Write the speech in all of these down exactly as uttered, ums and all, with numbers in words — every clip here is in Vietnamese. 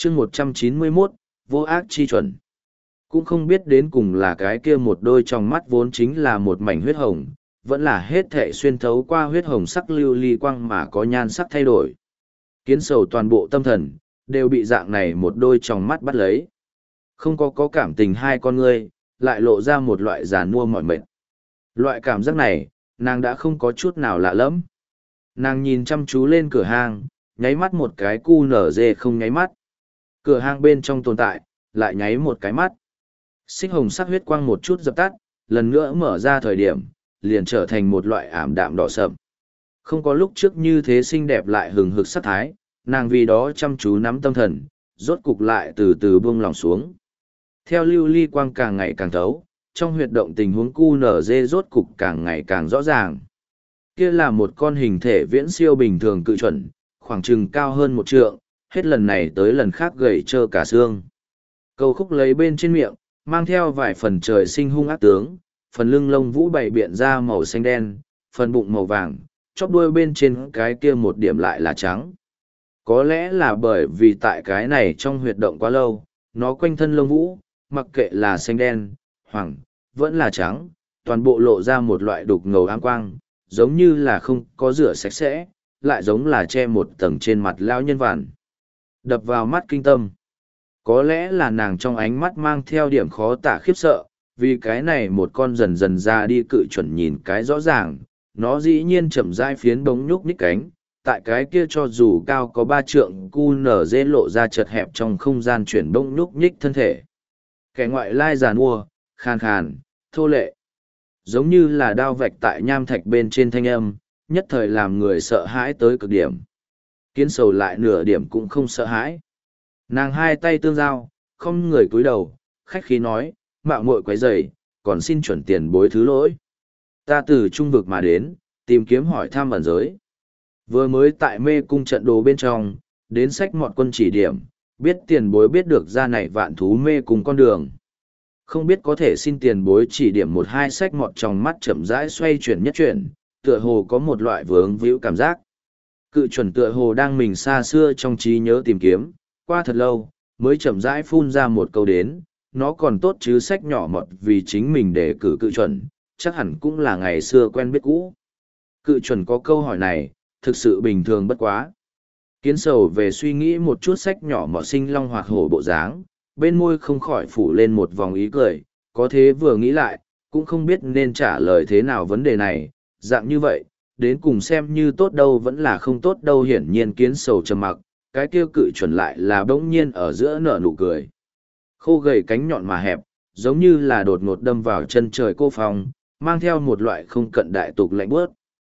chương một trăm chín mươi mốt, vô ác chi chuẩn. Cũng không biết đến cùng là cái kia một đôi trong mắt vốn chính là một mảnh huyết hồng, vẫn là hết thệ xuyên thấu qua huyết hồng sắc lưu ly quang mà có nhan sắc thay đổi. Kiến sầu toàn bộ tâm thần, đều bị dạng này một đôi trong mắt bắt lấy. Không có có cảm tình hai con ngươi, lại lộ ra một loại giàn mua mỏi mệt. Loại cảm giác này, nàng đã không có chút nào lạ lẫm. Nàng nhìn chăm chú lên cửa hàng, nháy mắt một cái cu nở dê không nháy mắt. Cửa hàng bên trong tồn tại, lại nháy một cái mắt. Xích hồng sắc huyết quang một chút dập tắt, lần nữa mở ra thời điểm, liền trở thành một loại ảm đạm đỏ sậm. Không có lúc trước như thế xinh đẹp lại hừng hực sắc thái, nàng vì đó chăm chú nắm tâm thần, rốt cục lại từ từ buông lòng xuống. Theo lưu ly quang càng ngày càng thấu, trong huyệt động tình huống cu nở dê rốt cục càng ngày càng rõ ràng. Kia là một con hình thể viễn siêu bình thường cự chuẩn, khoảng chừng cao hơn một trượng, hết lần này tới lần khác gầy trơ cả xương. Câu khúc lấy bên trên miệng, mang theo vài phần trời sinh hung ác tướng, phần lưng lông vũ bày biện ra màu xanh đen, phần bụng màu vàng, chóp đuôi bên trên cái kia một điểm lại là trắng. Có lẽ là bởi vì tại cái này trong huyệt động quá lâu, nó quanh thân lông vũ, mặc kệ là xanh đen, hoàng, vẫn là trắng, toàn bộ lộ ra một loại đục ngầu ám quang, giống như là không có rửa sạch sẽ, lại giống là che một tầng trên mặt lão nhân vằn. Đập vào mắt kinh tâm. Có lẽ là nàng trong ánh mắt mang theo điểm khó tả khiếp sợ, vì cái này một con dần dần ra đi cự chuẩn nhìn cái rõ ràng, nó dĩ nhiên chậm rãi phiến bóng nhúc nhích cánh, tại cái kia cho dù cao có ba trượng cu nở dê lộ ra chật hẹp trong không gian chuyển bóng nhúc nhích thân thể. Kẻ ngoại lai giàn mua, khàn khàn, thô lệ. Giống như là đao vạch tại nham thạch bên trên thanh âm, nhất thời làm người sợ hãi tới cực điểm. Kiến sầu lại nửa điểm cũng không sợ hãi. Nàng hai tay tương giao, không người cúi đầu, khách khí nói, mạo muội quấy rầy, còn xin chuẩn tiền bối thứ lỗi. Ta từ trung vực mà đến, tìm kiếm hỏi thăm ẩn giới. Vừa mới tại mê cung trận đồ bên trong, đến sách mọt quân chỉ điểm, biết tiền bối biết được ra này vạn thú mê cùng con đường. Không biết có thể xin tiền bối chỉ điểm một hai sách mọt trong mắt chậm rãi xoay chuyển nhất chuyển, tựa hồ có một loại vướng víu cảm giác. Cự chuẩn tựa hồ đang mình xa xưa trong trí nhớ tìm kiếm, qua thật lâu, mới chậm rãi phun ra một câu đến, nó còn tốt chứ sách nhỏ mọt vì chính mình để cử cự chuẩn, chắc hẳn cũng là ngày xưa quen biết cũ. Cự chuẩn có câu hỏi này, thực sự bình thường bất quá. Kiến sầu về suy nghĩ một chút sách nhỏ mọt sinh long hoặc hổ bộ dáng, bên môi không khỏi phủ lên một vòng ý cười, có thế vừa nghĩ lại, cũng không biết nên trả lời thế nào vấn đề này, dạng như vậy, đến cùng xem như tốt đâu vẫn là không tốt đâu hiển nhiên kiến sầu trầm mặc, cái kia cự chuẩn lại là bỗng nhiên ở giữa nở nụ cười. Khô gầy cánh nhọn mà hẹp, giống như là đột ngột đâm vào chân trời cô phòng, mang theo một loại không cận đại tục lạnh bớt.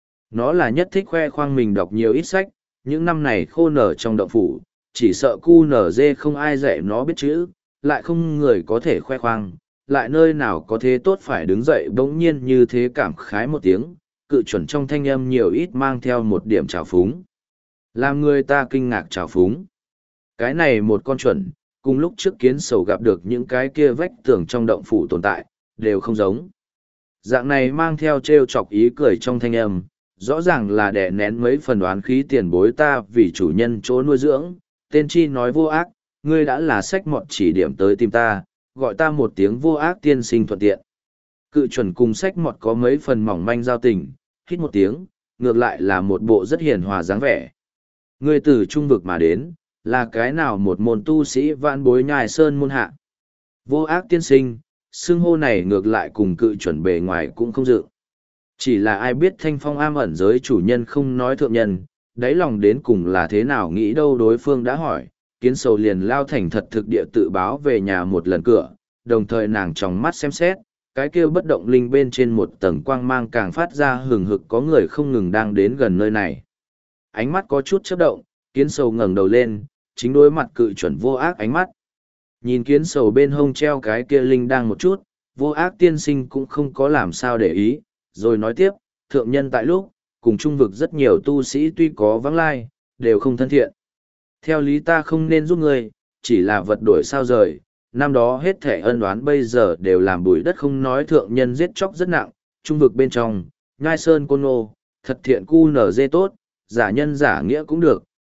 Nó là nhất thích khoe khoang mình đọc nhiều ít sách, những năm này khô nở trong động phủ, chỉ sợ cu nở dê không ai dạy nó biết chữ, lại không người có thể khoe khoang, lại nơi nào có thế tốt phải đứng dậy bỗng nhiên như thế cảm khái một tiếng, cự chuẩn trong thanh âm nhiều ít mang theo một điểm trào phúng. Làm người ta kinh ngạc trào phúng. Cái này một con chuẩn, cùng lúc trước kiến sầu gặp được những cái kia vách tường trong động phủ tồn tại, đều không giống. Dạng này mang theo trêu chọc ý cười trong thanh âm, rõ ràng là đè nén mấy phần đoán khí tiền bối ta vì chủ nhân chỗ nuôi dưỡng, tên chi nói vô ác, ngươi đã là sách mọt chỉ điểm tới tìm ta, gọi ta một tiếng vô ác tiên sinh thuận tiện. Cự chuẩn cùng sách mọt có mấy phần mỏng manh giao tình, hít một tiếng, ngược lại là một bộ rất hiền hòa dáng vẻ. Ngươi từ trung vực mà đến, là cái nào một môn tu sĩ vạn bối nhài sơn môn hạ. Vô ác tiên sinh, xưng hô này ngược lại cùng cự chuẩn bề ngoài cũng không dự. Chỉ là ai biết thanh phong am ẩn giới chủ nhân không nói thượng nhân, đáy lòng đến cùng là thế nào nghĩ đâu đối phương đã hỏi, kiến sầu liền lao thành thật thực địa tự báo về nhà một lần cửa, đồng thời nàng tròng mắt xem xét, cái kia bất động linh bên trên một tầng quang mang càng phát ra hừng hực có người không ngừng đang đến gần nơi này. Ánh mắt có chút chớp động, kiến sầu ngẩng đầu lên, chính đối mặt cự chuẩn vô ác ánh mắt. Nhìn kiến sầu bên hông treo cái kia linh đang một chút, vô ác tiên sinh cũng không có làm sao để ý, rồi nói tiếp, thượng nhân tại lúc, cùng trung vực rất nhiều tu sĩ tuy có vắng lai, đều không thân thiện. Theo lý ta không nên giúp người, chỉ là vật đổi sao rời, năm đó hết thể ân oán bây giờ đều làm bụi đất không nói thượng nhân giết chóc rất nặng, trung vực bên trong, nhai sơn côn nô, thật thiện cu nở dê tốt, giả nhân giả nghĩa cũng được,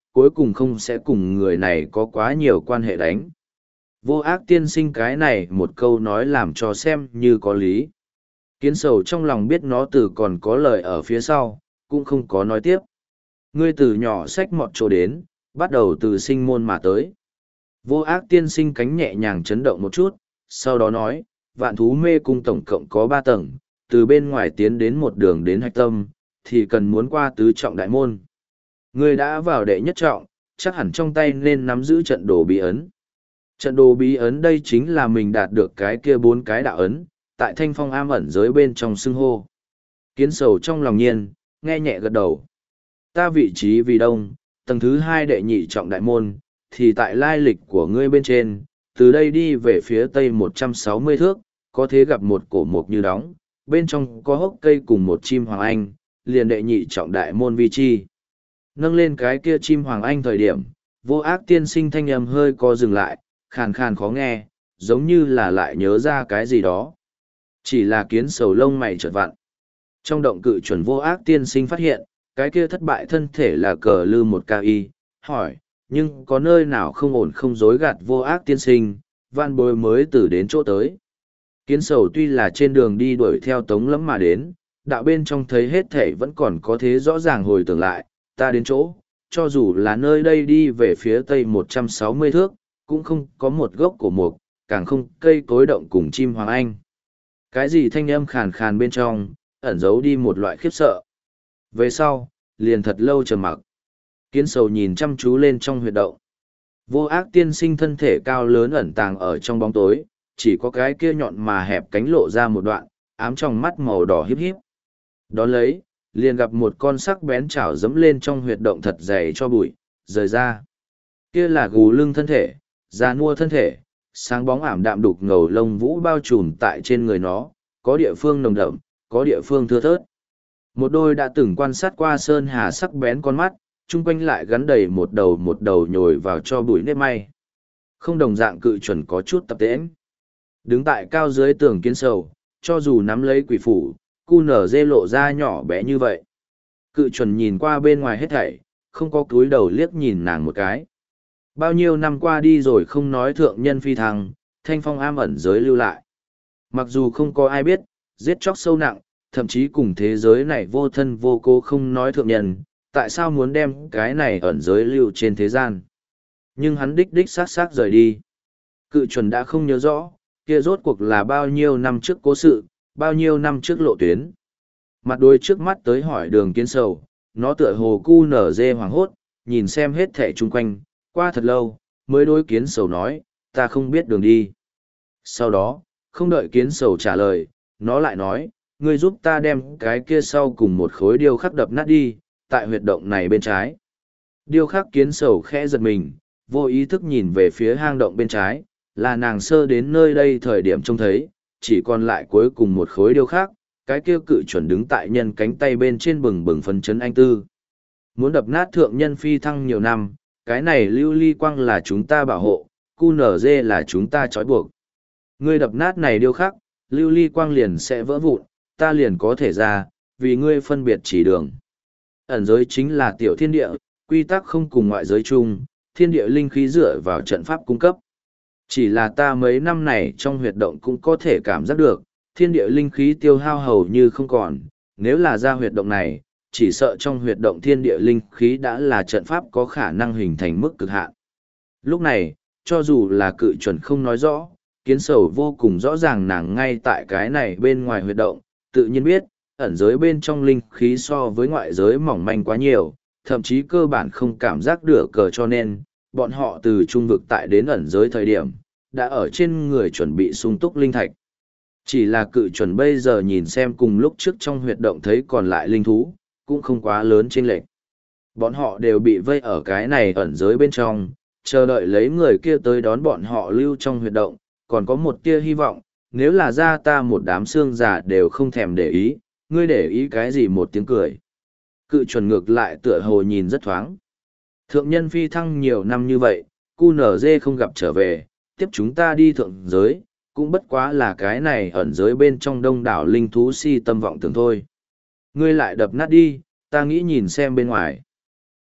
cuối cùng không sẽ cùng người này có quá nhiều quan hệ đánh. Vô ác tiên sinh cái này một câu nói làm cho xem như có lý. Kiến sầu trong lòng biết nó từ còn có lời ở phía sau, cũng không có nói tiếp. Ngươi từ nhỏ xách mọt chỗ đến, bắt đầu từ sinh môn mà tới. Vô ác tiên sinh cánh nhẹ nhàng chấn động một chút, sau đó nói, vạn thú mê cung tổng cộng có ba tầng, từ bên ngoài tiến đến một đường đến hạch tâm, thì cần muốn qua tứ trọng đại môn. Ngươi đã vào đệ nhất trọng, chắc hẳn trong tay nên nắm giữ trận đồ bí ấn. Trận đồ bí ấn đây chính là mình đạt được cái kia bốn cái đạo ấn, tại thanh phong am ẩn giới bên trong xưng hô. Kiến sầu trong lòng nhiên, nghe nhẹ gật đầu. Ta vị trí vì đông, tầng thứ hai đệ nhị trọng đại môn, thì tại lai lịch của ngươi bên trên, từ đây đi về phía tây một trăm sáu mươi thước, có thể gặp một cổ mục như đóng, bên trong có hốc cây cùng một chim hoàng anh, liền đệ nhị trọng đại môn vi chi. Nâng lên cái kia chim hoàng anh thời điểm, vô ác tiên sinh thanh âm hơi co dừng lại, khàn khàn khó nghe, giống như là lại nhớ ra cái gì đó. Chỉ là kiến sầu lông mày chợt vặn. Trong động cự chuẩn vô ác tiên sinh phát hiện, cái kia thất bại thân thể là cờ lư một ca y, hỏi, nhưng có nơi nào không ổn không dối gạt vô ác tiên sinh, van bối mới từ đến chỗ tới. Kiến sầu tuy là trên đường đi đuổi theo tống lẫm mà đến, đạo bên trong thấy hết thể vẫn còn có thế rõ ràng hồi tưởng lại, ta đến chỗ, cho dù là nơi đây đi về phía tây một trăm sáu mươi thước, cũng không có một gốc cổ mục, càng không cây cối động cùng chim hoàng anh. Cái gì thanh âm khàn khàn bên trong, ẩn giấu đi một loại khiếp sợ. Về sau, liền thật lâu trầm mặc. Kiến sầu nhìn chăm chú lên trong huyệt động. Vô ác tiên sinh thân thể cao lớn ẩn tàng ở trong bóng tối, chỉ có cái kia nhọn mà hẹp cánh lộ ra một đoạn, ám trong mắt màu đỏ híp híp. Đón lấy, liền gặp một con sắc bén chảo dẫm lên trong huyệt động thật dày cho bụi, rời ra. Kia là gù lưng thân thể, da nua thân thể, sáng bóng ảm đạm đục ngầu lông vũ bao trùm tại trên người nó, có địa phương nồng đậm, có địa phương thưa thớt. Một đôi đã từng quan sát qua sơn hà sắc bén con mắt, chung quanh lại gắn đầy một đầu một đầu nhồi vào cho bụi nếp may. Không đồng dạng cự chuẩn có chút tập tễnh. Đứng tại cao dưới tường kiến sầu, cho dù nắm lấy quỷ phủ, cu nở dê lộ ra nhỏ bé như vậy. Cự chuẩn nhìn qua bên ngoài hết thảy, không có cúi đầu liếc nhìn nàng một cái. Bao nhiêu năm qua đi rồi không nói thượng nhân phi thăng, thanh phong am ẩn giới lưu lại. Mặc dù không có ai biết, giết chóc sâu nặng, thậm chí cùng thế giới này vô thân vô cố không nói thượng nhân, tại sao muốn đem cái này ẩn giới lưu trên thế gian. Nhưng hắn đích đích sát sát rời đi. Cự chuẩn đã không nhớ rõ, kia rốt cuộc là bao nhiêu năm trước cố sự, bao nhiêu năm trước lộ tuyến. Mặt đôi trước mắt tới hỏi đường kiến sầu, nó tựa hồ cu nở dê hoàng hốt, nhìn xem hết thẻ chung quanh, qua thật lâu, mới đối kiến sầu nói, ta không biết đường đi. Sau đó, không đợi kiến sầu trả lời, nó lại nói, ngươi giúp ta đem cái kia sau cùng một khối điêu khắc đập nát đi, tại huyệt động này bên trái. Điêu khắc kiến sầu khẽ giật mình, vô ý thức nhìn về phía hang động bên trái, là nàng sơ đến nơi đây thời điểm trông thấy, chỉ còn lại cuối cùng một khối điêu khắc, cái kia cự chuẩn đứng tại nhân cánh tay bên trên bừng bừng phấn chấn anh tư. Muốn đập nát thượng nhân phi thăng nhiều năm, cái này lưu ly quang là chúng ta bảo hộ, cu nở dê là chúng ta trói buộc. Ngươi đập nát này điêu khắc, lưu ly quang liền sẽ vỡ vụn, ta liền có thể ra, vì ngươi phân biệt chỉ đường. Ẩn giới chính là tiểu thiên địa, quy tắc không cùng ngoại giới chung, thiên địa linh khí dựa vào trận pháp cung cấp. Chỉ là ta mấy năm này trong huyệt động cũng có thể cảm giác được, thiên địa linh khí tiêu hao hầu như không còn, nếu là ra huyệt động này, chỉ sợ trong huyệt động thiên địa linh khí đã là trận pháp có khả năng hình thành mức cực hạn. Lúc này, cho dù là cự chuẩn không nói rõ, kiến sầu vô cùng rõ ràng nàng ngay tại cái này bên ngoài huyệt động, tự nhiên biết, ẩn giới bên trong linh khí so với ngoại giới mỏng manh quá nhiều, thậm chí cơ bản không cảm giác được cờ cho nên, bọn họ từ trung vực tại đến ẩn giới thời điểm, đã ở trên người chuẩn bị sung túc linh thạch. Chỉ là cự chuẩn bây giờ nhìn xem cùng lúc trước trong huyệt động thấy còn lại linh thú, cũng không quá lớn chênh lệch. Bọn họ đều bị vây ở cái này ẩn giới bên trong, chờ đợi lấy người kia tới đón bọn họ lưu trong huyệt động, còn có một tia hy vọng, nếu là ra ta một đám xương già đều không thèm để ý, ngươi để ý cái gì một tiếng cười. Cự chuẩn ngược lại tựa hồ nhìn rất thoáng. Thượng nhân phi thăng nhiều năm như vậy, cu nở dê không gặp trở về, tiếp chúng ta đi thượng giới, cũng bất quá là cái này ẩn giới bên trong đông đảo linh thú si tâm vọng tưởng thôi. Ngươi lại đập nát đi, ta nghĩ nhìn xem bên ngoài.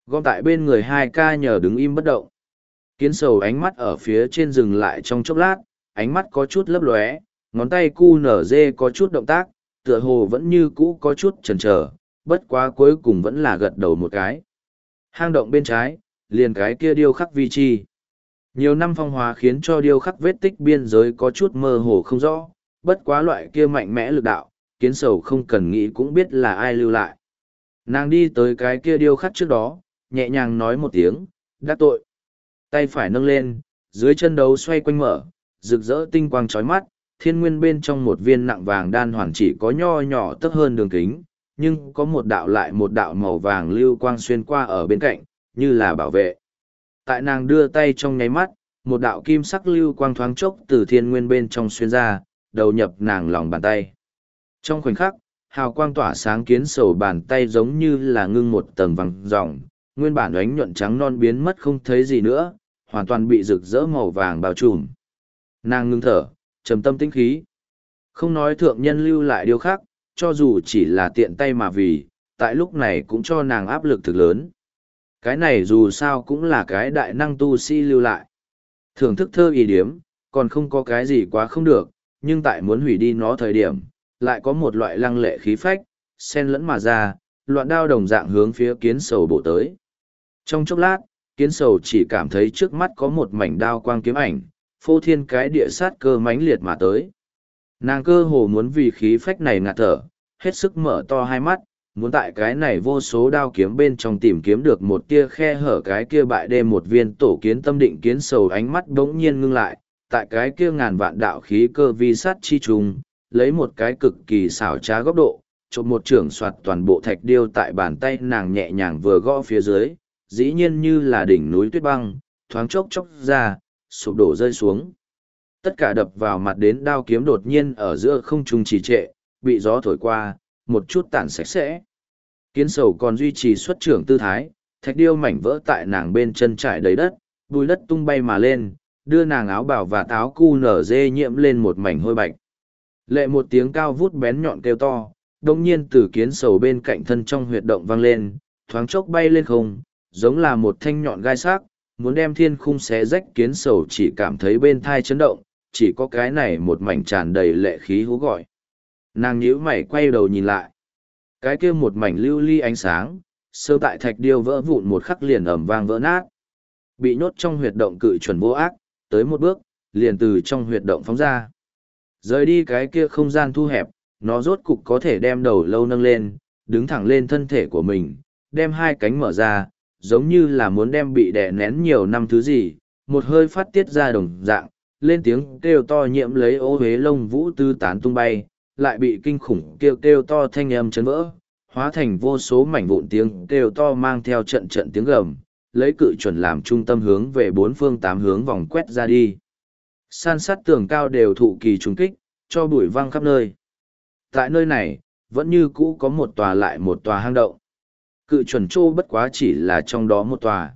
Gom tại bên người hai ca nhờ đứng im bất động. Kiến sầu ánh mắt ở phía trên dừng lại trong chốc lát, ánh mắt có chút lấp lóe, ngón tay cu nở dê có chút động tác, tựa hồ vẫn như cũ có chút chần chờ, bất quá cuối cùng vẫn là gật đầu một cái. Hang động bên trái, liền cái kia điêu khắc vi chi. Nhiều năm phong hóa khiến cho điêu khắc vết tích biên giới có chút mơ hồ không rõ, bất quá loại kia mạnh mẽ lực đạo, kiến sầu không cần nghĩ cũng biết là ai lưu lại. Nàng đi tới cái kia điêu khắc trước đó, nhẹ nhàng nói một tiếng, đắc tội. Tay phải nâng lên, dưới chân đấu xoay quanh mở, rực rỡ tinh quang chói mắt, thiên nguyên bên trong một viên nặng vàng đan hoàn chỉ có nho nhỏ tấp hơn đường kính, nhưng có một đạo lại một đạo màu vàng lưu quang xuyên qua ở bên cạnh, như là bảo vệ. Tại nàng đưa tay trong nháy mắt, một đạo kim sắc lưu quang thoáng chốc từ thiên nguyên bên trong xuyên ra, đầu nhập nàng lòng bàn tay. Trong khoảnh khắc, hào quang tỏa sáng kiến sầu bàn tay giống như là ngưng một tầng vàng ròng, nguyên bản ánh nhuận trắng non biến mất không thấy gì nữa, hoàn toàn bị rực rỡ màu vàng bao trùm. Nàng ngưng thở, trầm tâm tĩnh khí. Không nói thượng nhân lưu lại điều khác, cho dù chỉ là tiện tay mà vì, tại lúc này cũng cho nàng áp lực thực lớn. Cái này dù sao cũng là cái đại năng tu sĩ lưu lại. Thưởng thức thơ ý điếm, còn không có cái gì quá không được, nhưng tại muốn hủy đi nó thời điểm, lại có một loại lăng lệ khí phách, xen lẫn mà ra, loạn đao đồng dạng hướng phía kiến sầu bổ tới. Trong chốc lát, kiến sầu chỉ cảm thấy trước mắt có một mảnh đao quang kiếm ảnh, phô thiên cái địa sát cơ mãnh liệt mà tới. Nàng cơ hồ muốn vì khí phách này ngạt thở, hết sức mở to hai mắt, muốn tại cái này vô số đao kiếm bên trong tìm kiếm được một tia khe hở cái kia bại đêm một viên tổ kiến tâm định kiến sầu ánh mắt bỗng nhiên ngưng lại, tại cái kia ngàn vạn đạo khí cơ vi sát chi trùng, lấy một cái cực kỳ xảo trá góc độ, chộp một trưởng soạt toàn bộ thạch điêu tại bàn tay nàng nhẹ nhàng vừa gõ phía dưới, dĩ nhiên như là đỉnh núi tuyết băng, thoáng chốc chốc ra, sụp đổ rơi xuống. Tất cả đập vào mặt đến đao kiếm đột nhiên ở giữa không trung trì trệ, bị gió thổi qua, một chút tản sạch sẽ. Kiến sầu còn duy trì xuất trưởng tư thái, thạch điêu mảnh vỡ tại nàng bên chân trải đầy đất, bùi đất tung bay mà lên, đưa nàng áo bào và táo cu nở dê nhiễm lên một mảnh hôi bạch. Lệ một tiếng cao vút bén nhọn kêu to, đồng nhiên từ kiến sầu bên cạnh thân trong huyệt động vang lên, thoáng chốc bay lên không, giống là một thanh nhọn gai sắc, muốn đem thiên khung xé rách. Kiến sầu chỉ cảm thấy bên thai chấn động, chỉ có cái này một mảnh tràn đầy lệ khí hú gọi. Nàng nhíu mày quay đầu nhìn lại. Cái kia một mảnh lưu ly ánh sáng, sơ tại thạch điêu vỡ vụn một khắc liền ầm vang vỡ nát. Bị nhốt trong huyệt động cự chuẩn vô ác, tới một bước, liền từ trong huyệt động phóng ra. Rời đi cái kia không gian thu hẹp, nó rốt cục có thể đem đầu lâu nâng lên, đứng thẳng lên thân thể của mình, đem hai cánh mở ra, giống như là muốn đem bị đè nén nhiều năm thứ gì, một hơi phát tiết ra đồng dạng, lên tiếng kêu to nhiễm lấy ô huế lông vũ tư tán tung bay, lại bị kinh khủng kêu kêu to thanh âm chấn vỡ, hóa thành vô số mảnh vụn tiếng kêu to mang theo trận trận tiếng gầm, lấy cự chuẩn làm trung tâm hướng về bốn phương tám hướng vòng quét ra đi. San sát tường cao đều thụ kỳ trùng kích, cho bụi văng khắp nơi. Tại nơi này, vẫn như cũ có một tòa lại một tòa hang động. Cự chuẩn trô bất quá chỉ là trong đó một tòa.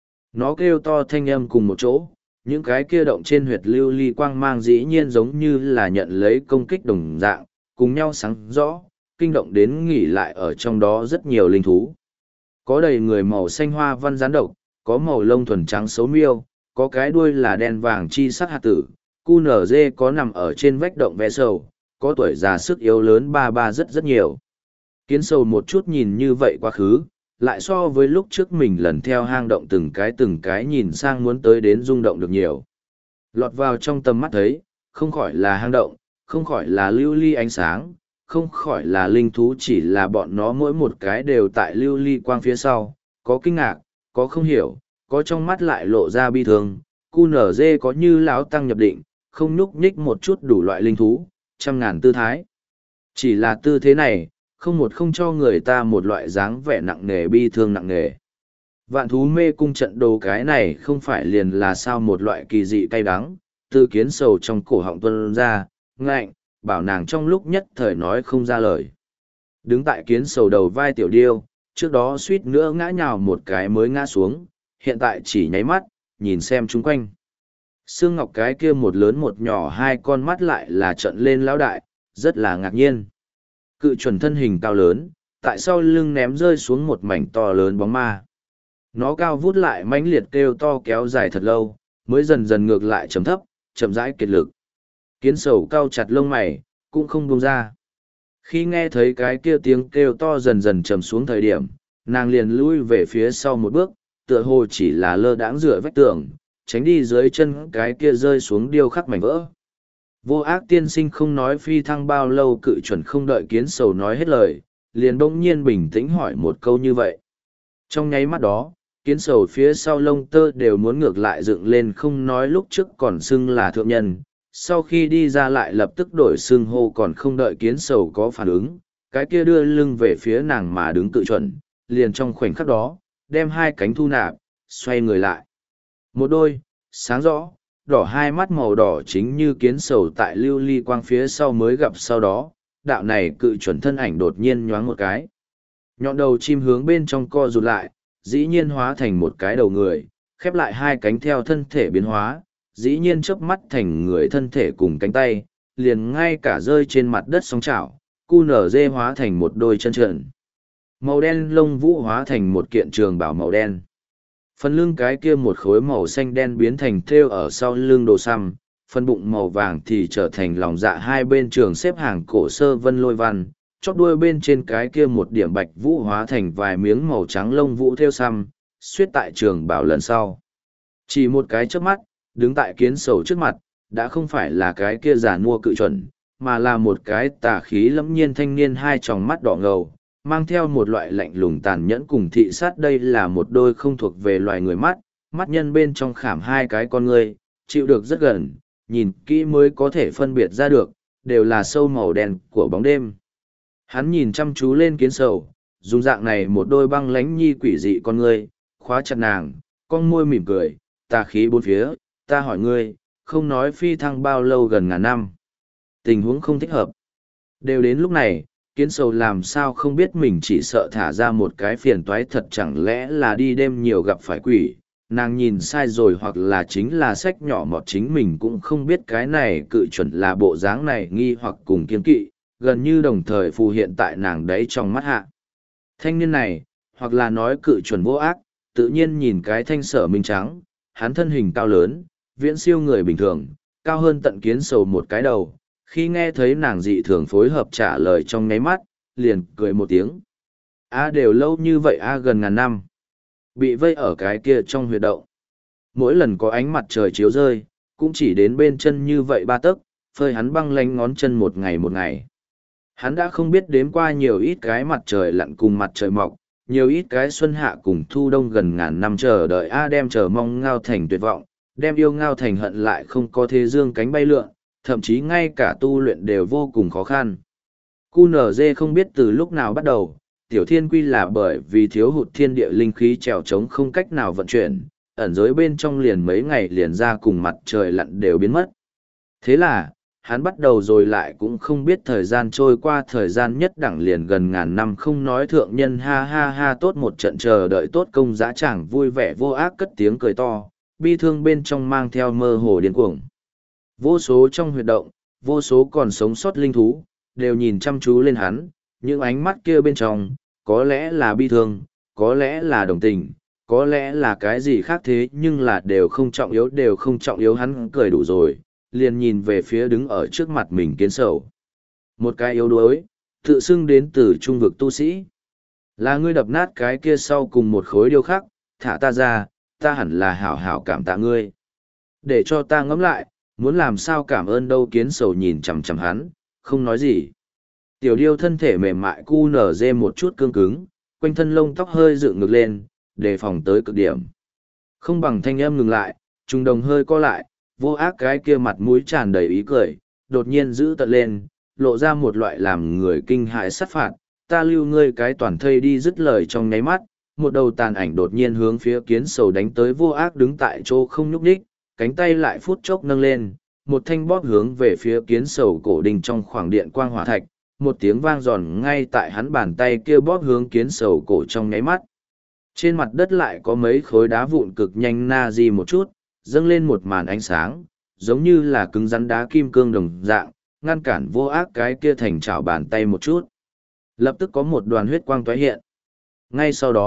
Nó kêu to thanh âm cùng một chỗ, những cái kia động trên huyệt lưu ly quang mang dĩ nhiên giống như là nhận lấy công kích đồng dạng, cùng nhau sáng rõ, kinh động đến nghỉ lại ở trong đó rất nhiều linh thú. Có đầy người màu xanh hoa văn rắn độc, có màu lông thuần trắng xấu miêu, có cái đuôi là đen vàng chi sắc hạt tử, cu nở dê có nằm ở trên vách động vẽ sầu, có tuổi già sức yếu lớn ba ba rất rất nhiều. Kiến sầu một chút nhìn như vậy quá khứ, lại so với lúc trước mình lần theo hang động từng cái từng cái nhìn sang muốn tới đến rung động được nhiều. Lọt vào trong tầm mắt thấy, không khỏi là hang động, không khỏi là lưu ly ánh sáng, không khỏi là linh thú, chỉ là bọn nó mỗi một cái đều tại lưu ly quang phía sau, có kinh ngạc, có không hiểu, có trong mắt lại lộ ra bi thương, cu nở dê có như lão tăng nhập định, không nhúc nhích một chút đủ loại linh thú, trăm ngàn tư thái. Chỉ là tư thế này, không một không cho người ta một loại dáng vẻ nặng nề bi thương nặng nề. Vạn thú mê cung trận đồ cái này không phải liền là sao một loại kỳ dị cay đắng, từ kiến sầu trong cổ họng tuân ra, ngạnh, bảo nàng trong lúc nhất thời nói không ra lời. Đứng tại kiến sầu đầu vai tiểu điêu, trước đó suýt nữa ngã nhào một cái mới ngã xuống, hiện tại chỉ nháy mắt, nhìn xem chung quanh. Xương ngọc cái kia một lớn một nhỏ hai con mắt lại là trận lên lão đại, rất là ngạc nhiên. Cự chuẩn thân hình cao lớn, tại sau lưng ném rơi xuống một mảnh to lớn bóng ma. Nó cao vút lại mãnh liệt kêu to kéo dài thật lâu, mới dần dần ngược lại chấm thấp, chậm rãi kiệt lực. Kiến sầu cau chặt lông mày, cũng không buông ra. Khi nghe thấy cái kia tiếng kêu to dần dần trầm xuống thời điểm, nàng liền lui về phía sau một bước, tựa hồ chỉ là lơ đãng dựa vách tường, tránh đi dưới chân cái kia rơi xuống điêu khắc mảnh vỡ. Vô ác tiên sinh không nói phi thăng bao lâu, cự chuẩn không đợi kiến sầu nói hết lời, liền bỗng nhiên bình tĩnh hỏi một câu như vậy. Trong nháy mắt đó, kiến sầu phía sau lông tơ đều muốn ngược lại dựng lên, không nói lúc trước còn xưng là thượng nhân, sau khi đi ra lại lập tức đổi xưng hô, còn không đợi kiến sầu có phản ứng, cái kia đưa lưng về phía nàng mà đứng cự chuẩn, liền trong khoảnh khắc đó, đem hai cánh thu nạp, xoay người lại. Một đôi, sáng rõ, đỏ hai mắt màu đỏ chính như kiến sầu tại lưu ly quang phía sau mới gặp sau đó, đạo này cự chuẩn thân ảnh đột nhiên nhoáng một cái. Nhọn đầu chim hướng bên trong co rụt lại, dĩ nhiên hóa thành một cái đầu người, khép lại hai cánh theo thân thể biến hóa, dĩ nhiên chớp mắt thành người thân thể cùng cánh tay, liền ngay cả rơi trên mặt đất sóng chảo, cu nở dê hóa thành một đôi chân trần. Màu đen lông vũ hóa thành một kiện trường bảo màu đen. Phần lưng cái kia một khối màu xanh đen biến thành thêu ở sau lưng đồ xăm, phần bụng màu vàng thì trở thành lòng dạ hai bên trường xếp hàng cổ sơ vân lôi văn, chót đuôi bên trên cái kia một điểm bạch vũ hóa thành vài miếng màu trắng lông vũ thêu xăm, suýt tại trường bảo lần sau. Chỉ một cái trước mắt, đứng tại kiến sầu trước mặt, đã không phải là cái kia giả mua cự chuẩn, mà là một cái tà khí lẫm nhiên thanh niên hai tròng mắt đỏ ngầu, mang theo một loại lạnh lùng tàn nhẫn cùng thị sát. Đây là một đôi không thuộc về loài người mắt, mắt nhân bên trong khảm hai cái con ngươi, chịu được rất gần, nhìn kỹ mới có thể phân biệt ra được, đều là sâu màu đen của bóng đêm. Hắn nhìn chăm chú lên kiến sầu, dùng dạng này một đôi băng lánh nhi quỷ dị con ngươi, khóa chặt nàng, con môi mỉm cười, tà khí bốn phía, ta hỏi ngươi, không nói phi thăng bao lâu, gần ngàn năm. Tình huống không thích hợp. Đều đến lúc này, kiến sầu làm sao không biết mình chỉ sợ thả ra một cái phiền toái thật, chẳng lẽ là đi đêm nhiều gặp phải quỷ. Nàng nhìn sai rồi, hoặc là chính là sách nhỏ mọt, chính mình cũng không biết cái này cự chuẩn là bộ dáng này, nghi hoặc cùng kiên kỵ, gần như đồng thời phù hiện tại nàng đấy trong mắt hạ. Thanh niên này, hoặc là nói cự chuẩn vô ác, tự nhiên nhìn cái thanh sở minh trắng, hắn thân hình cao lớn, viễn siêu người bình thường, cao hơn tận kiến sầu một cái đầu. Khi nghe thấy nàng dị thường phối hợp trả lời trong nháy mắt, liền cười một tiếng. A đều lâu như vậy, a gần ngàn năm. Bị vây ở cái kia trong huyệt động. Mỗi lần có ánh mặt trời chiếu rơi, cũng chỉ đến bên chân như vậy ba tấc, phơi hắn băng lánh ngón chân một ngày một ngày. Hắn đã không biết đếm qua nhiều ít cái mặt trời lặn cùng mặt trời mọc, nhiều ít cái xuân hạ cùng thu đông, gần ngàn năm chờ đợi A đem chờ mong ngao thành tuyệt vọng, đem yêu ngao thành hận lại không có thế dương cánh bay lượn, thậm chí ngay cả tu luyện đều vô cùng khó khăn. cu en giê không biết từ lúc nào bắt đầu, tiểu thiên quy là bởi vì thiếu hụt thiên địa linh khí trèo trống không cách nào vận chuyển, ẩn giới bên trong liền mấy ngày liền ra cùng mặt trời lặn đều biến mất. Thế là, hắn bắt đầu rồi lại cũng không biết thời gian trôi qua, thời gian nhất đẳng liền gần ngàn năm, không nói thượng nhân ha ha ha tốt một trận chờ đợi tốt công dã tràng vui vẻ vô ác cất tiếng cười to, bi thương bên trong mang theo mơ hồ điên cuồng. Vô số trong huyệt động, vô số còn sống sót linh thú, đều nhìn chăm chú lên hắn, những ánh mắt kia bên trong, có lẽ là bi thương, có lẽ là đồng tình, có lẽ là cái gì khác, thế nhưng là đều không trọng yếu, đều không trọng yếu. Hắn cười đủ rồi, liền nhìn về phía đứng ở trước mặt mình kiến sầu. Một cái yếu đuối, tự xưng đến từ trung vực tu sĩ. Là ngươi đập nát cái kia sau cùng một khối điêu khắc, thả ta ra, ta hẳn là hảo hảo cảm tạ ngươi. Để cho ta ngẫm lại, muốn làm sao cảm ơn đâu. Kiến sầu nhìn chằm chằm hắn, không nói gì. Tiểu điêu thân thể mềm mại cu nở dê một chút cương cứng, quanh thân lông tóc hơi dựng ngược lên, đề phòng tới cực điểm. Không bằng thanh âm ngừng lại, trùng đồng hơi co lại, vô ác cái kia mặt mũi tràn đầy ý cười, đột nhiên giữ tận lên, lộ ra một loại làm người kinh hãi sát phạt, ta lưu ngươi cái toàn thây đi. Dứt lời trong nháy mắt, một đầu tàn ảnh đột nhiên hướng phía kiến sầu đánh tới. Vô ác đứng tại chỗ không nhúc nhích, cánh tay lại phút chốc nâng lên, một thanh bóp hướng về phía kiến sầu cổ đình trong khoảng điện quang hỏa thạch, một tiếng vang giòn ngay tại hắn bàn tay kia bóp hướng kiến sầu cổ trong nháy mắt. Trên mặt đất lại có mấy khối đá vụn cực nhanh na di một chút, dâng lên một màn ánh sáng, giống như là cứng rắn đá kim cương đồng dạng, ngăn cản vô ác cái kia thành chảo bàn tay một chút. Lập tức có một đoàn huyết quang tóe hiện. Ngay sau đó,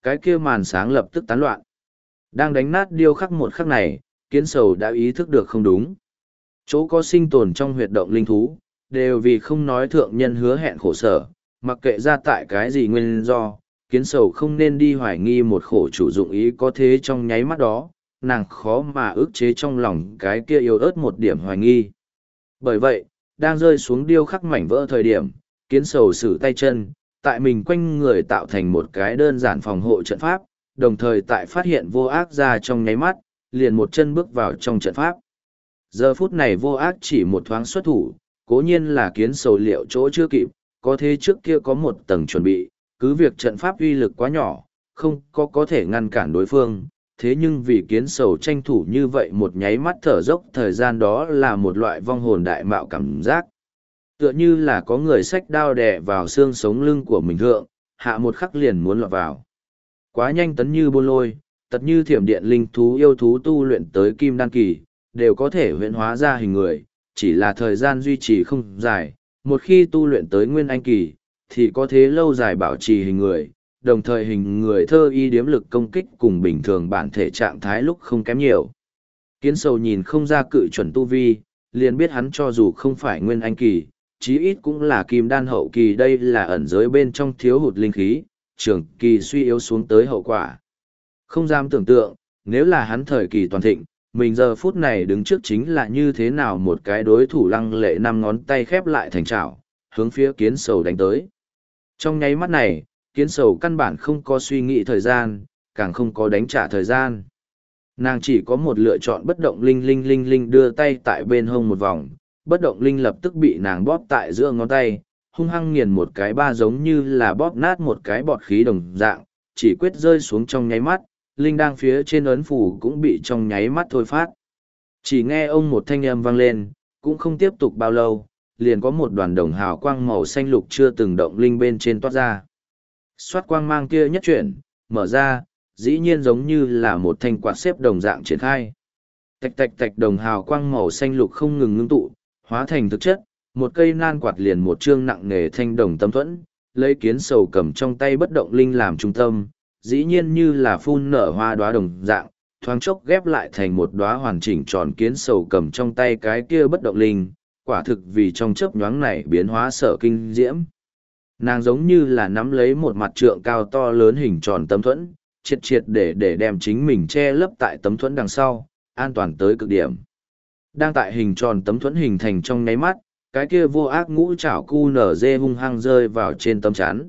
Cái kia màn sáng lập tức tán loạn. Đang đánh nát điêu khắc một khắc này, kiến sầu đã ý thức được không đúng. Chỗ có sinh tồn trong huyệt động linh thú, đều vì không nói thượng nhân hứa hẹn khổ sở, mặc kệ ra tại cái gì nguyên do, kiến sầu không nên đi hoài nghi một khổ chủ dụng ý có thế trong nháy mắt đó, nàng khó mà ức chế trong lòng cái kia yếu ớt một điểm hoài nghi. Bởi vậy, đang rơi xuống điêu khắc mảnh vỡ thời điểm, kiến sầu sử tay chân, tại mình quanh người tạo thành một cái đơn giản phòng hộ trận pháp, đồng thời tại phát hiện vô ác ra trong nháy mắt, liền một chân bước vào trong trận pháp. Giờ phút này vô ác chỉ một thoáng xuất thủ, cố nhiên là kiến sầu liệu chỗ chưa kịp, có thế trước kia có một tầng chuẩn bị, cứ việc trận pháp uy lực quá nhỏ, không có có thể ngăn cản đối phương, thế nhưng vì kiến sầu tranh thủ như vậy một nháy mắt thở dốc thời gian đó là một loại vong hồn đại mạo cảm giác. Tựa như là có người xách đao đè vào xương sống lưng của mình thượng, hạ một khắc liền muốn lọt vào. Quá nhanh tấn như bôn lôi, tật như thiểm điện linh thú yêu thú tu luyện tới kim đan kỳ, đều có thể huyễn hóa ra hình người, chỉ là thời gian duy trì không dài, một khi tu luyện tới nguyên anh kỳ, thì có thế lâu dài bảo trì hình người, đồng thời hình người thơ y điếm lực công kích cùng bình thường bản thể trạng thái lúc không kém nhiều. Kiến sầu nhìn không ra cự chuẩn tu vi, liền biết hắn cho dù không phải nguyên anh kỳ, chí ít cũng là kim đan hậu kỳ, đây là ẩn giới bên trong thiếu hụt linh khí, trường kỳ suy yếu xuống tới hậu quả. Không dám tưởng tượng, nếu là hắn thời kỳ toàn thịnh, mình giờ phút này đứng trước chính là như thế nào một cái đối thủ lăng lệ năm ngón tay khép lại thành chảo, hướng phía kiến sầu đánh tới. Trong nháy mắt này, kiến sầu căn bản không có suy nghĩ thời gian, càng không có đánh trả thời gian. Nàng chỉ có một lựa chọn bất động linh linh linh linh đưa tay tại bên hông một vòng, bất động linh lập tức bị nàng bóp tại giữa ngón tay, hung hăng nghiền một cái ba giống như là bóp nát một cái bọt khí đồng dạng, chỉ quyết rơi xuống trong nháy mắt, linh đang phía trên ấn phủ cũng bị trong nháy mắt thôi phát. Chỉ nghe ông một thanh âm vang lên, cũng không tiếp tục bao lâu, liền có một đoàn đồng hào quang màu xanh lục chưa từng động linh bên trên toát ra. Xoát quang mang kia nhất chuyển, mở ra, dĩ nhiên giống như là một thanh quạt xếp đồng dạng triển khai. Tạch tạch tạch đồng hào quang màu xanh lục không ngừng ngưng tụ, hóa thành thực chất, một cây nan quạt liền một chương nặng nề thanh đồng tâm thuẫn, lấy kiến sầu cầm trong tay bất động linh làm trung tâm, dĩ nhiên như là phun nở hoa đóa đồng dạng, thoáng chốc ghép lại thành một đóa hoàn chỉnh tròn kiến sầu cầm trong tay cái kia bất động linh, quả thực vì trong chớp nhoáng này biến hóa sở kinh diễm. Nàng giống như là nắm lấy một mặt trượng cao to lớn hình tròn tấm thuẫn, triệt triệt để để đem chính mình che lấp tại tấm thuẫn đằng sau, an toàn tới cực điểm. Đang tại hình tròn tấm thuẫn hình thành trong nháy mắt, cái kia vô ác ngũ chảo cu nở dê hung hăng rơi vào trên tấm chắn.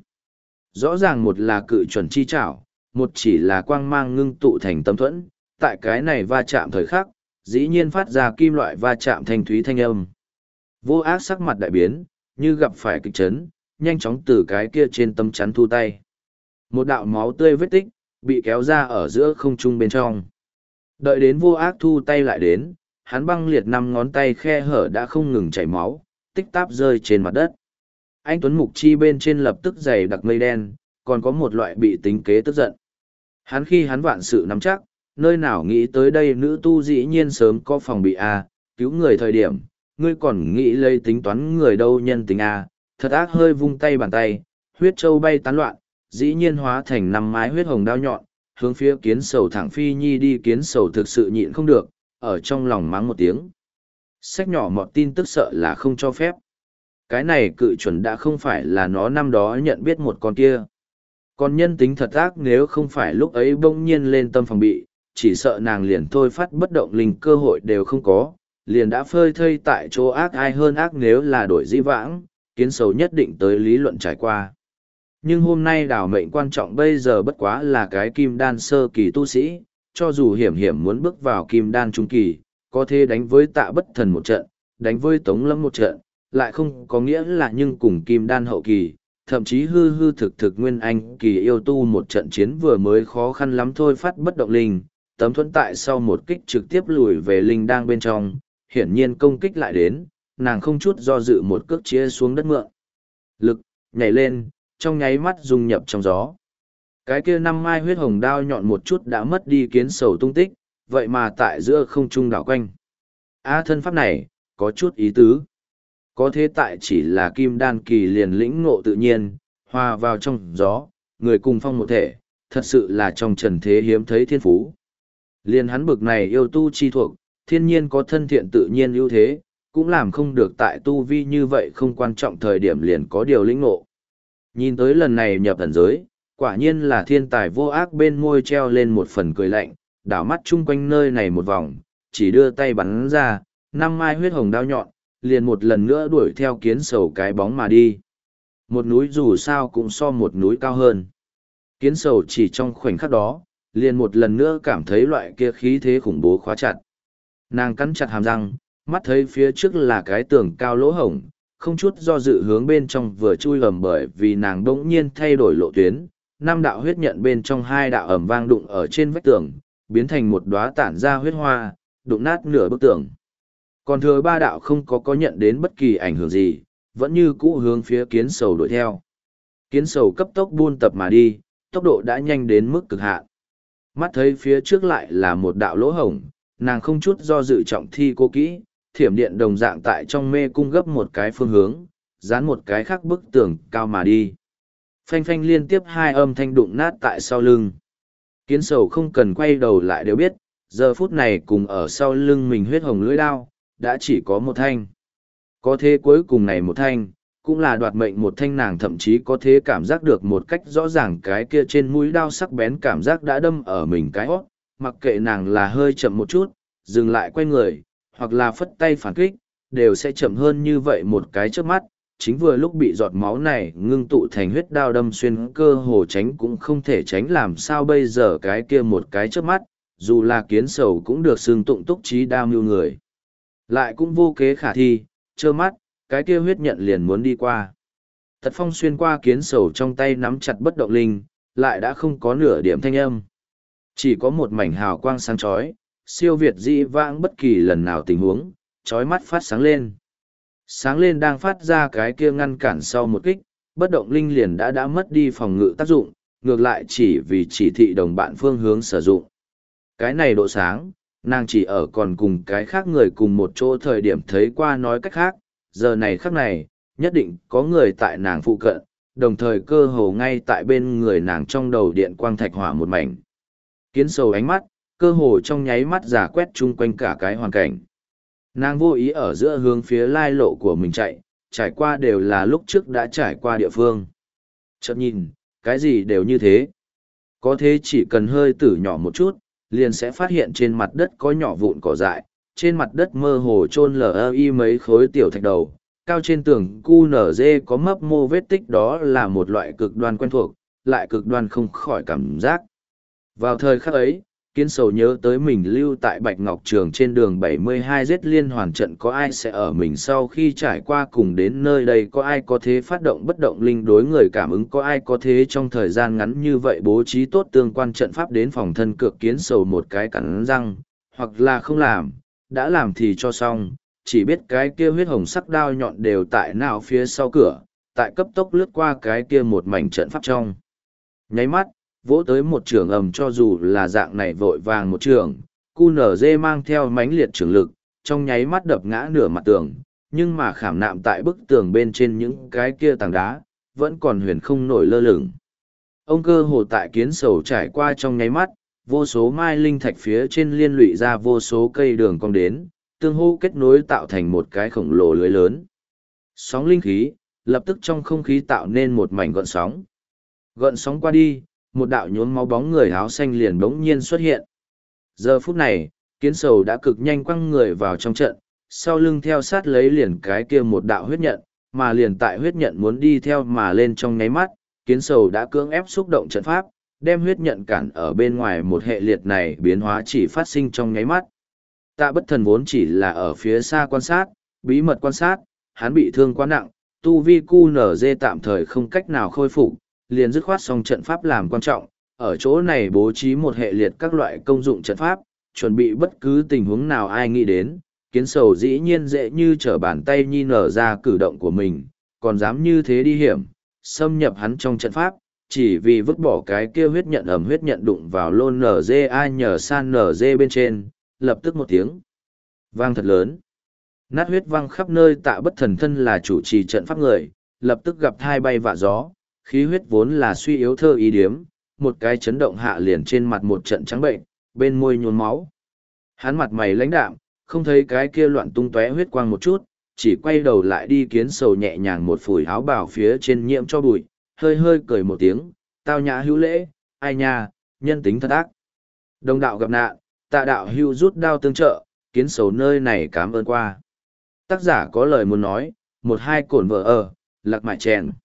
Rõ ràng một là cự chuẩn chi chảo, một chỉ là quang mang ngưng tụ thành tấm thuẫn, tại cái này va chạm thời khắc, dĩ nhiên phát ra kim loại va chạm thanh thúy thanh âm. Vô ác sắc mặt đại biến, như gặp phải kịch chấn, nhanh chóng từ cái kia trên tấm chắn thu tay. Một đạo máu tươi vết tích, bị kéo ra ở giữa không trung bên trong. Đợi đến vô ác thu tay lại đến, hắn băng liệt năm ngón tay khe hở đã không ngừng chảy máu, tích táp rơi trên mặt đất. Anh Tuấn Mục Chi bên trên lập tức dày đặc mây đen, còn có một loại bị tính kế tức giận. Hắn khi hắn vạn sự nắm chắc, nơi nào nghĩ tới đây nữ tu dĩ nhiên sớm có phòng bị a, cứu người thời điểm, ngươi còn nghĩ lấy tính toán người đâu nhân tính a, thật ác hơi vung tay bàn tay, huyết châu bay tán loạn, dĩ nhiên hóa thành năm mái huyết hồng đao nhọn, hướng phía kiến sầu thẳng phi nhi đi. Kiến sầu thực sự nhịn không được, ở trong lòng mắng một tiếng. Sách nhỏ mọt tin tức sợ là không cho phép. Cái này cự chuẩn đã không phải là nó năm đó nhận biết một con kia. Còn nhân tính thật ác, nếu không phải lúc ấy bỗng nhiên lên tâm phòng bị, chỉ sợ nàng liền thôi phát bất động linh cơ hội đều không có, liền đã phơi thây tại chỗ. Ác ai hơn ác, nếu là đổi dĩ vãng, kiến sầu nhất định tới lý luận trải qua. Nhưng hôm nay đảo mệnh quan trọng bây giờ bất quá là cái kim đan sơ kỳ tu sĩ, cho dù hiểm hiểm muốn bước vào kim đan trung kỳ, có thể đánh với Tạ Bất Thần một trận, đánh với Tống Lâm một trận, lại không có nghĩa là nhưng cùng kim đan hậu kỳ, thậm chí hư hư thực thực nguyên anh kỳ yêu tu một trận chiến vừa mới khó khăn lắm thôi phát bất động linh, tấm thuẫn tại sau một kích trực tiếp lùi về linh đang bên trong, hiển nhiên công kích lại đến, nàng không chút do dự một cước chia xuống đất mượn lực, nhảy lên, trong nháy mắt dung nhập trong gió. Cái kia năm mai huyết hồng đao nhọn một chút đã mất đi kiến sầu tung tích, vậy mà tại giữa không trung đảo quanh. A thân pháp này, có chút ý tứ. Có thế tại chỉ là kim đan kỳ liền lĩnh ngộ tự nhiên, hòa vào trong gió, người cùng phong một thể, thật sự là trong trần thế hiếm thấy thiên phú. Liên hắn bực này yêu tu chi thuộc, thiên nhiên có thân thiện tự nhiên ưu thế, cũng làm không được tại tu vi như vậy không quan trọng thời điểm liền có điều lĩnh ngộ. Nhìn tới lần này nhập ẩn giới, quả nhiên là thiên tài vô ác, bên môi treo lên một phần cười lạnh, đảo mắt chung quanh nơi này một vòng, chỉ đưa tay bắn ra, năm mai huyết hồng đao nhọn, liền một lần nữa đuổi theo kiến sầu cái bóng mà đi. Một núi dù sao cũng so một núi cao hơn. Kiến sầu chỉ trong khoảnh khắc đó, liền một lần nữa cảm thấy loại kia khí thế khủng bố khóa chặt. Nàng cắn chặt hàm răng, mắt thấy phía trước là cái tường cao lỗ hổng, không chút do dự hướng bên trong vừa chui ầm, bởi vì nàng đỗng nhiên thay đổi lộ tuyến, năm đạo huyết nhận bên trong hai đạo ầm vang đụng ở trên vách tường, biến thành một đóa tản ra huyết hoa, đụng nát nửa bức tường. Còn thừa ba đạo không có có nhận đến bất kỳ ảnh hưởng gì, vẫn như cũ hướng phía kiến sầu đuổi theo. Kiến sầu cấp tốc buôn tập mà đi, tốc độ đã nhanh đến mức cực hạn. Mắt thấy phía trước lại là một đạo lỗ hổng, nàng không chút do dự trọng thi cô kỹ, thiểm điện đồng dạng tại trong mê cung gấp một cái phương hướng, dán một cái khác bức tường cao mà đi. Phanh phanh liên tiếp hai âm thanh đụng nát tại sau lưng. Kiến sầu không cần quay đầu lại đều biết, giờ phút này cùng ở sau lưng mình huyết hồng lưỡi đao, đã chỉ có một thanh. Có thế cuối cùng này một thanh, cũng là đoạt mệnh một thanh, nàng thậm chí có thể cảm giác được một cách rõ ràng cái kia trên mũi đao sắc bén cảm giác đã đâm ở mình cái hót, mặc kệ nàng là hơi chậm một chút, dừng lại quay người, hoặc là phất tay phản kích, đều sẽ chậm hơn như vậy một cái trước mắt. Chính vừa lúc bị giọt máu này ngưng tụ thành huyết đao đâm xuyên, cơ hồ tránh cũng không thể tránh, làm sao bây giờ cái kia một cái trước mắt, dù là kiến sầu cũng được xưng tụng túc trí đao mưu người. Lại cũng vô kế khả thi, trơ mắt, cái kia huyết nhận liền muốn đi qua. Tật phong xuyên qua kiến sầu trong tay nắm chặt bất động linh, lại đã không có nửa điểm thanh âm. Chỉ có một mảnh hào quang sáng chói, siêu việt dĩ vãng bất kỳ lần nào tình huống, chói mắt phát sáng lên. Sáng lên đang phát ra cái kia ngăn cản sau một kích, bất động linh liền đã đã mất đi phòng ngự tác dụng, ngược lại chỉ vì chỉ thị đồng bạn phương hướng sử dụng. Cái này độ sáng, nàng chỉ ở còn cùng cái khác người cùng một chỗ thời điểm thấy qua, nói cách khác, giờ này khắc này, nhất định có người tại nàng phụ cận, đồng thời cơ hồ ngay tại bên người nàng trong đầu điện quang thạch hỏa một mảnh. Kiến sầu ánh mắt, cơ hồ trong nháy mắt giả quét chung quanh cả cái hoàn cảnh. Nàng vô ý ở giữa hướng phía lai lộ của mình chạy, trải qua đều là lúc trước đã trải qua địa phương. Chợt nhìn, cái gì đều như thế. Có thế chỉ cần hơi tử nhỏ một chút, liền sẽ phát hiện trên mặt đất có nhỏ vụn cỏ dại, trên mặt đất mơ hồ chôn lờ y mấy khối tiểu thạch đầu, cao trên tường cu nở dê có mấp mô vết tích, đó là một loại cực đoan quen thuộc, lại cực đoan không khỏi cảm giác. Vào thời khắc ấy, Kiến sầu nhớ tới mình lưu tại Bạch Ngọc Trường trên đường bảy mươi hai giết liên hoàn trận, có ai sẽ ở mình sau khi trải qua cùng đến nơi đây, có ai có thế phát động bất động linh đối người cảm ứng, có ai có thế trong thời gian ngắn như vậy bố trí tốt tương quan trận pháp đến phòng thân cược. Kiến sầu một cái cắn răng, hoặc là không làm, đã làm thì cho xong, chỉ biết cái kia huyết hồng sắc đao nhọn đều tại nào phía sau cửa, tại cấp tốc lướt qua cái kia một mảnh trận pháp trong. Nháy mắt, vỗ tới một trường ầm, cho dù là dạng này vội vàng một trường, cu nở dê mang theo mãnh liệt trường lực, trong nháy mắt đập ngã nửa mặt tường, nhưng mà khảm nạm tại bức tường bên trên những cái kia tảng đá, vẫn còn huyền không nổi lơ lửng. Ông cơ hồ tại Kiến sầu trải qua trong nháy mắt, vô số mai linh thạch phía trên liên lụy ra vô số cây đường cong đến, tương hô kết nối tạo thành một cái khổng lồ lưới lớn. Sóng linh khí, lập tức trong không khí tạo nên một mảnh gợn sóng. Gợn sóng qua đi, một đạo nhuốm máu bóng người áo xanh liền bỗng nhiên xuất hiện. Giờ phút này, Kiến sầu đã cực nhanh quăng người vào trong trận, sau lưng theo sát lấy liền cái kia một đạo huyết nhận, mà liền tại huyết nhận muốn đi theo mà lên trong nháy mắt, Kiến sầu đã cưỡng ép xúc động trận pháp, đem huyết nhận cản ở bên ngoài. Một hệ liệt này biến hóa chỉ phát sinh trong nháy mắt. Tạ Bất Thần vốn chỉ là ở phía xa quan sát, bí mật quan sát, hắn bị thương quá nặng, tu vi cu nở dê tạm thời không cách nào khôi phục, liền dứt khoát xong trận pháp làm quan trọng, ở chỗ này bố trí một hệ liệt các loại công dụng trận pháp, chuẩn bị bất cứ tình huống nào ai nghĩ đến. Kiến sầu dĩ nhiên dễ như trở bàn tay nhi nở ra cử động của mình, còn dám như thế đi hiểm, xâm nhập hắn trong trận pháp, chỉ vì vứt bỏ cái kia huyết nhận. Ẩm huyết nhận đụng vào lôn nở dê ai nhờ san nở dê bên trên, lập tức một tiếng vang thật lớn, nát huyết văng khắp nơi. Tạ Bất Thần thân là chủ trì trận pháp người, lập tức gặp thai bay vạ gió, khí huyết vốn là suy yếu thơ ý điếm, một cái chấn động hạ liền trên mặt một trận trắng bệnh, bên môi nhuốm máu. Hắn mặt mày lãnh đạm, không thấy cái kia loạn tung tóe huyết quang một chút, chỉ quay đầu lại đi kiến sầu nhẹ nhàng một phủi áo bào phía trên nhiễm cho bụi, hơi hơi cười một tiếng, tao nhã hữu lễ, ai nha, nhân tính thật ác. Đồng đạo gặp nạn, tạ đạo hưu rút đao tương trợ, kiến sầu nơi này cảm ơn qua. Tác giả có lời muốn nói, một hai cổn vợ ở, lạc mại chèn.